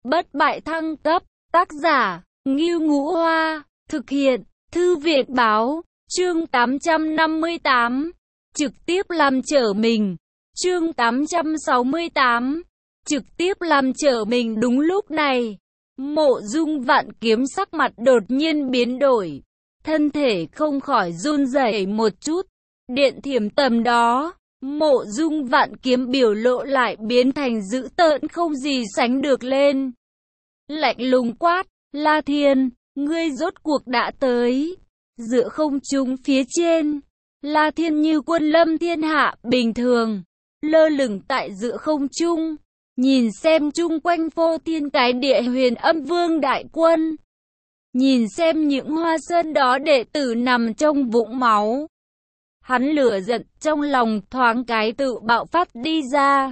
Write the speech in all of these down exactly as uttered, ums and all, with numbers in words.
bất bại thăng cấp, tác giả, Ngưu Ngũ Hoa, thực hiện, Thư viện Báo, chương tám trăm năm mươi tám, trực tiếp làm trở mình, chương tám trăm sáu mươi tám, trực tiếp làm trở mình. Đúng lúc này, Mộ Dung Vạn Kiếm sắc mặt đột nhiên biến đổi, thân thể không khỏi run rẩy một chút, điện thiểm tầm đó. Mộ Dung Vạn Kiếm biểu lộ lại biến thành dữ tợn không gì sánh được lên. Lạnh lùng quát, La Thiên, ngươi rốt cuộc đã tới. Giữa không trung phía trên, La Thiên như quân lâm thiên hạ bình thường, lơ lửng tại giữa không trung, nhìn xem chung quanh phô thiên cái địa Huyền Âm Vương đại quân. Nhìn xem những hoa sơn đó đệ tử nằm trong vũng máu. Hắn lửa giận trong lòng thoáng cái tự bạo phát đi ra.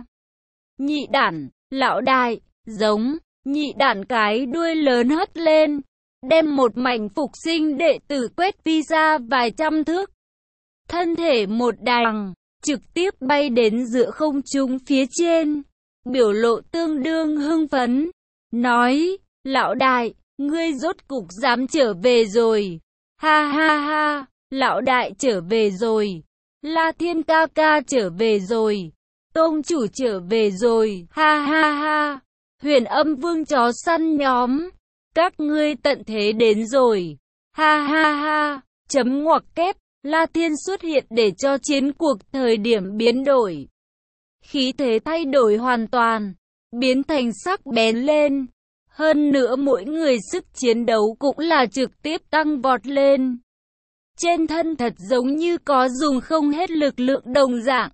Nhị đản, lão đại, giống, nhị đản cái đuôi lớn hất lên, đem một mảnh phục sinh đệ tử quét vi ra vài trăm thước. Thân thể một đằng, trực tiếp bay đến giữa không trung phía trên, biểu lộ tương đương hưng phấn, nói, lão đại, ngươi rốt cục dám trở về rồi, ha ha ha. Lão đại trở về rồi, La Thiên ca ca trở về rồi, Tông chủ trở về rồi, ha ha ha. Huyền Âm Vương chó săn nhóm, các ngươi tận thế đến rồi, ha ha ha. Chấm ngoặc kép, La Thiên xuất hiện để cho chiến cuộc thời điểm biến đổi. Khí thế thay đổi hoàn toàn, biến thành sắc bén lên. Hơn nữa mỗi người sức chiến đấu cũng là trực tiếp tăng vọt lên. Trên thân thật giống như có dùng không hết lực lượng đồng dạng.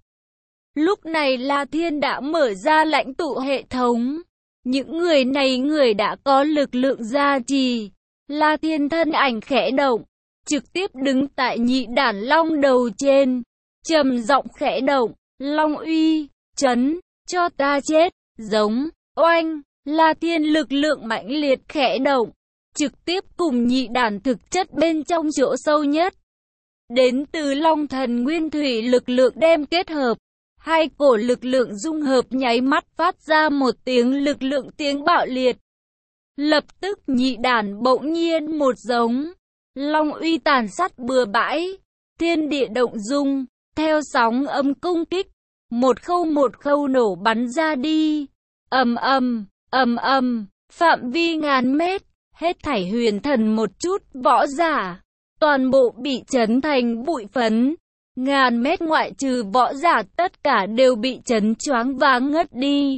Lúc này La Thiên đã mở ra lãnh tụ hệ thống. Những người này người đã có lực lượng gia trì. La Thiên thân ảnh khẽ động, trực tiếp đứng tại nhị đản long đầu trên. Trầm giọng khẽ động, Long uy, chấn, cho ta chết, giống, oanh. La Thiên lực lượng mãnh liệt khẽ động, trực tiếp cùng nhị đản thực chất bên trong chỗ sâu nhất. Đến từ Long Thần Nguyên Thủy lực lượng đem kết hợp, hai cổ lực lượng dung hợp nháy mắt phát ra một tiếng lực lượng tiếng bạo liệt. Lập tức nhị đản bỗng nhiên một giống, long uy tàn sát bừa bãi, thiên địa động dung, theo sóng âm công kích, một khâu một khâu nổ bắn ra đi, ầm ầm, ầm ầm, phạm vi ngàn mét, hết thảy huyền thần một chút võ giả. Toàn bộ bị chấn thành bụi phấn, ngàn mét ngoại trừ võ giả tất cả đều bị chấn choáng váng ngất đi.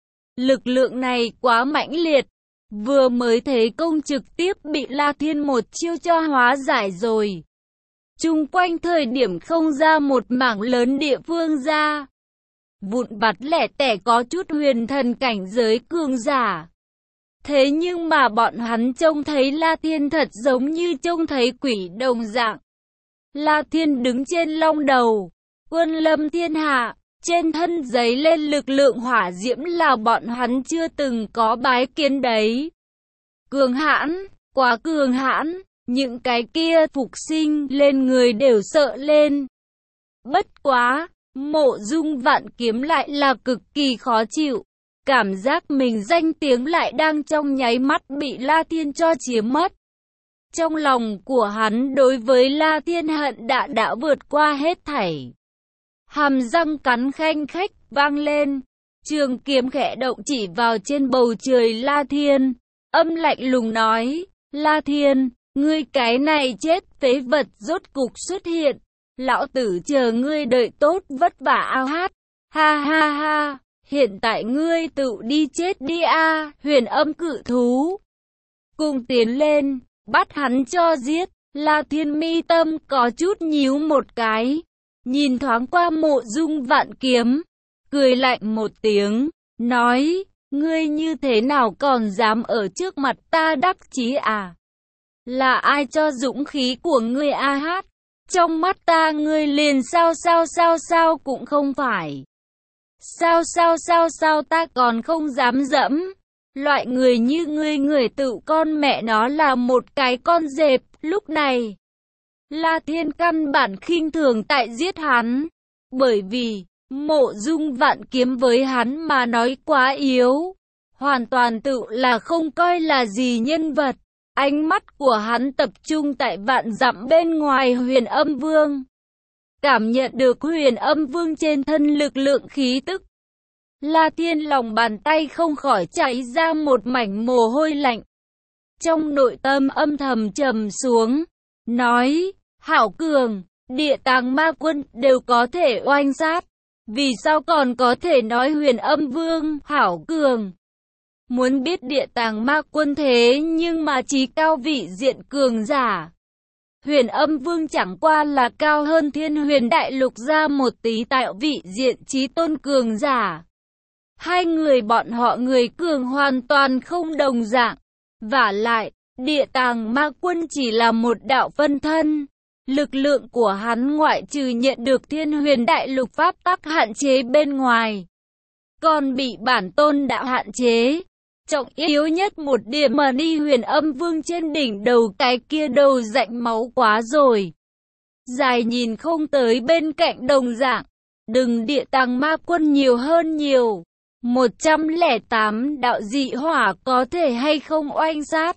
Lực lượng này quá mãnh liệt, vừa mới thế công trực tiếp bị La Thiên một chiêu cho hóa giải rồi. Chung quanh thời điểm không ra một mảng lớn địa phương ra. Vụn vặt lẻ tẻ có chút huyền thần cảnh giới cường giả. Thế nhưng mà bọn hắn trông thấy La Thiên thật giống như trông thấy quỷ đồng dạng. La Thiên đứng trên long đầu, quân lâm thiên hạ, trên thân giấy lên lực lượng hỏa diễm là bọn hắn chưa từng có bái kiến đấy. Cường hãn, quá cường hãn, những cái kia phục sinh lên người đều sợ lên. Bất quá, Mộ Dung Vạn Kiếm lại là cực kỳ khó chịu. Cảm giác mình danh tiếng lại đang trong nháy mắt bị La Thiên cho chiếm mất. Trong lòng của hắn đối với La Thiên hận đã đã vượt qua hết thảy. Hàm răng cắn khanh khách vang lên, trường kiếm khẽ động chỉ vào trên bầu trời La Thiên, âm lạnh lùng nói, La Thiên, ngươi cái này chết phế vật rốt cục xuất hiện, lão tử chờ ngươi đợi tốt vất vả ao hát, ha ha ha. Hiện tại ngươi tự đi chết đi a. À. Huyền Âm cự thú cùng tiến lên, bắt hắn cho giết. La Thiên mi tâm có chút nhíu một cái, nhìn thoáng qua Mộ Dung Vạn Kiếm, cười lạnh một tiếng, nói, ngươi như thế nào còn dám ở trước mặt ta đắc chí à? Là ai cho dũng khí của ngươi a hát? Trong mắt ta ngươi liền sao sao sao sao cũng không phải. Sao sao sao sao ta còn không dám dẫm. Loại người như ngươi người tự con mẹ nó là một cái con dẹp. Lúc này, La Thiên căn bản khinh thường tại giết hắn. Bởi vì, Mộ Dung Vạn Kiếm với hắn mà nói quá yếu. hoàn toàn tự là không coi là gì nhân vật. Ánh mắt của hắn tập trung tại vạn dặm bên ngoài Huyền Âm Vương. Cảm nhận được Huyền Âm Vương trên thân lực lượng khí tức. La Thiên lòng bàn tay không khỏi chảy ra một mảnh mồ hôi lạnh. Trong nội tâm âm thầm trầm xuống, nói, Hảo Cường, Địa Tàng Ma Quân đều có thể oanh sát. Vì sao còn có thể nói Huyền Âm Vương, Hảo Cường? Muốn biết Địa Tàng Ma Quân thế nhưng mà chí cao vị diện cường giả. Huyền Âm Vương chẳng qua là cao hơn Thiên Huyền Đại Lục ra một tí tại vị diện chí tôn cường giả. Hai người bọn họ người cường hoàn toàn không đồng dạng. Vả lại, Địa Tàng Ma Quân chỉ là một đạo phân thân. Lực lượng của hắn ngoại trừ nhận được Thiên Huyền Đại Lục pháp tắc hạn chế bên ngoài, còn bị bản tôn đạo hạn chế. Trọng yếu nhất một điểm mà đi Huyền Âm Vương trên đỉnh đầu cái kia đầu rãnh máu quá rồi. Dài nhìn không tới bên cạnh đồng dạng. Đừng Địa Tàng Ma Quân nhiều hơn nhiều. một trăm lẻ tám đạo dị hỏa có thể hay không oanh sát.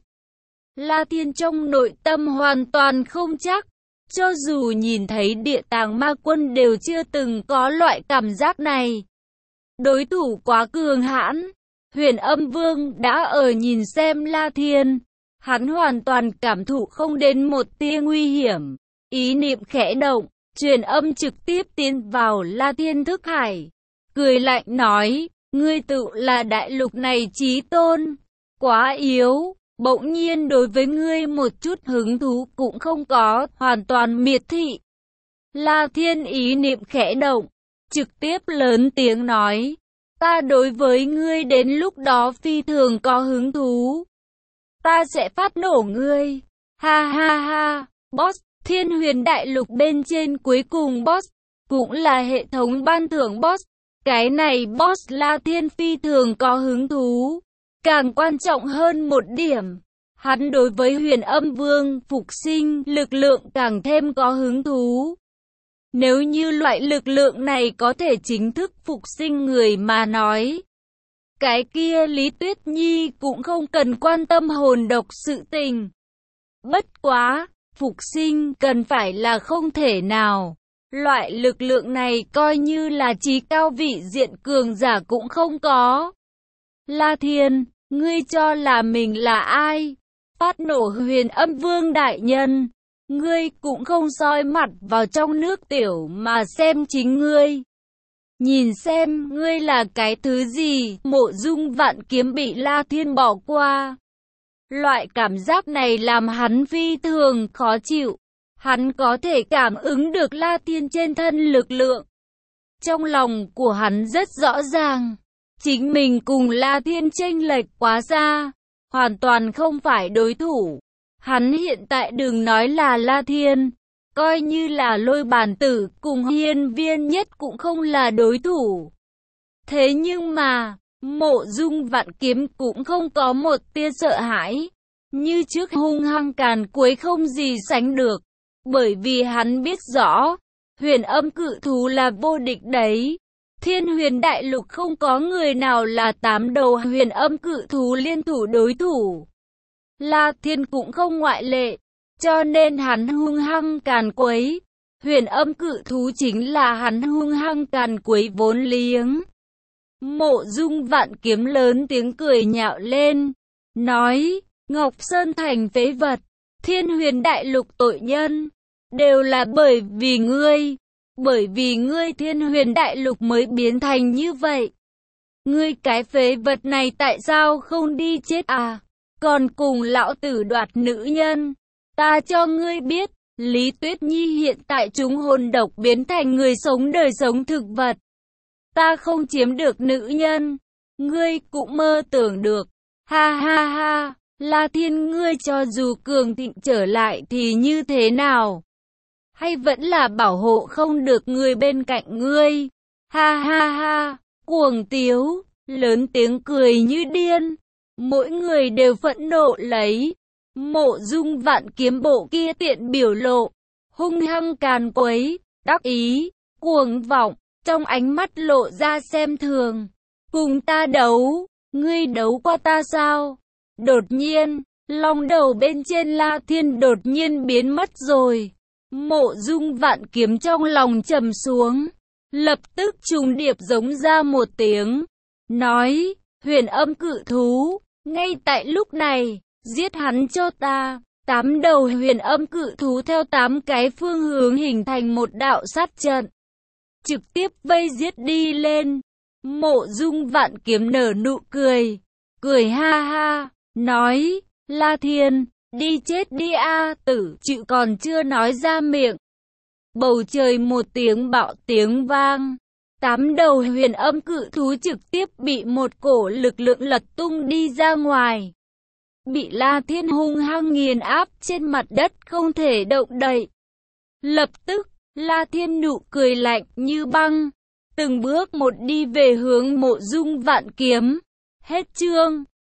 La Thiên trong nội tâm hoàn toàn không chắc. Cho dù nhìn thấy Địa Tàng Ma Quân đều chưa từng có loại cảm giác này. Đối thủ quá cường hãn. Huyền Âm Vương đã ở nhìn xem La Thiên. Hắn hoàn toàn cảm thụ không đến một tia nguy hiểm. Ý niệm khẽ động, truyền âm trực tiếp tiến vào La Thiên thức hải. Cười lạnh nói, ngươi tự là đại lục này chí tôn. Quá yếu, bỗng nhiên đối với ngươi một chút hứng thú cũng không có, hoàn toàn miệt thị. La Thiên ý niệm khẽ động, trực tiếp lớn tiếng nói. Ta đối với ngươi đến lúc đó phi thường có hứng thú. Ta sẽ phát nổ ngươi. Ha ha ha. Boss, Thiên Huyền Đại Lục bên trên cuối cùng boss. Cũng là hệ thống ban thưởng boss. Cái này boss La Thiên phi thường có hứng thú. Càng quan trọng hơn một điểm. Hắn đối với Huyền Âm Vương phục sinh lực lượng càng thêm có hứng thú. Nếu như loại lực lượng này có thể chính thức phục sinh người mà nói, cái kia Lý Tuyết Nhi cũng không cần quan tâm hồn độc sự tình. Bất quá, phục sinh cần phải là không thể nào. Loại lực lượng này coi như là chí cao vị diện cường giả cũng không có. La Thiên, ngươi cho là mình là ai? Phát nổ Huyền Âm Vương đại nhân. Ngươi cũng không soi mặt vào trong nước tiểu mà xem chính ngươi. Nhìn xem ngươi là cái thứ gì. Mộ Dung Vạn Kiếm bị La Thiên bỏ qua. Loại cảm giác này làm hắn phi thường khó chịu. Hắn có thể cảm ứng được La Thiên trên thân lực lượng. Trong lòng của hắn rất rõ ràng. Chính mình cùng La Thiên chênh lệch quá xa. Hoàn toàn không phải đối thủ. Hắn hiện tại đừng nói là La Thiên, coi như là Lôi Bàn Tử cùng Hiên Viên Nhất cũng không là đối thủ. Thế nhưng mà, Mộ Dung Vạn Kiếm cũng không có một tia sợ hãi, như trước hung hăng càn quấy không gì sánh được, bởi vì hắn biết rõ, Huyền Âm Cự Thú là vô địch đấy. Thiên Huyền Đại Lục không có người nào là tám đầu Huyền Âm Cự Thú liên thủ đối thủ. La Thiên cũng không ngoại lệ, cho nên hắn hung hăng càn quấy. Huyền Âm Cự Thú chính là hắn hung hăng càn quấy vốn liếng. Mộ Dung Vạn Kiếm lớn tiếng cười nhạo lên, nói, Ngọc Sơn Thành phế vật, Thiên Huyền Đại Lục tội nhân, đều là bởi vì ngươi, bởi vì ngươi Thiên Huyền Đại Lục mới biến thành như vậy. Ngươi cái phế vật này tại sao không đi chết à? Còn cùng lão tử đoạt nữ nhân. Ta cho ngươi biết, Lý Tuyết Nhi hiện tại chúng hồn độc biến thành người sống đời sống thực vật. Ta không chiếm được nữ nhân. Ngươi cũng mơ tưởng được. Ha ha ha, La Thiên ngươi cho dù cường thịnh trở lại thì như thế nào? Hay vẫn là bảo hộ không được người bên cạnh ngươi? Ha ha ha, cuồng tiếu, lớn tiếng cười như điên. Mỗi người đều phẫn nộ lấy. Mộ Dung Vạn Kiếm bộ kia tiện biểu lộ, hung hăng càn quấy, đắc ý, cuồng vọng, trong ánh mắt lộ ra xem thường. Cùng ta đấu, ngươi đấu qua ta sao? Đột nhiên, long đầu bên trên La Thiên đột nhiên biến mất rồi. Mộ Dung Vạn Kiếm trong lòng trầm xuống, lập tức trùng điệp giống ra một tiếng, nói, huyền âm cự thú, ngay tại lúc này, giết hắn cho ta. Tám đầu huyền âm cự thú theo tám cái phương hướng hình thành một đạo sát trận, trực tiếp vây giết đi lên. Mộ Dung Vạn Kiếm nở nụ cười, cười ha ha, nói, La Thiên, đi chết đi a. Tử chữ còn chưa nói ra miệng, bầu trời một tiếng bạo tiếng vang, tám đầu huyền âm cự thú trực tiếp bị một cổ lực lượng lật tung đi ra ngoài, bị La Thiên hung hăng nghiền áp trên mặt đất không thể động đậy. Lập tức, La Thiên nụ cười lạnh như băng, từng bước một đi về hướng Mộ Dung Vạn Kiếm. Hết chương.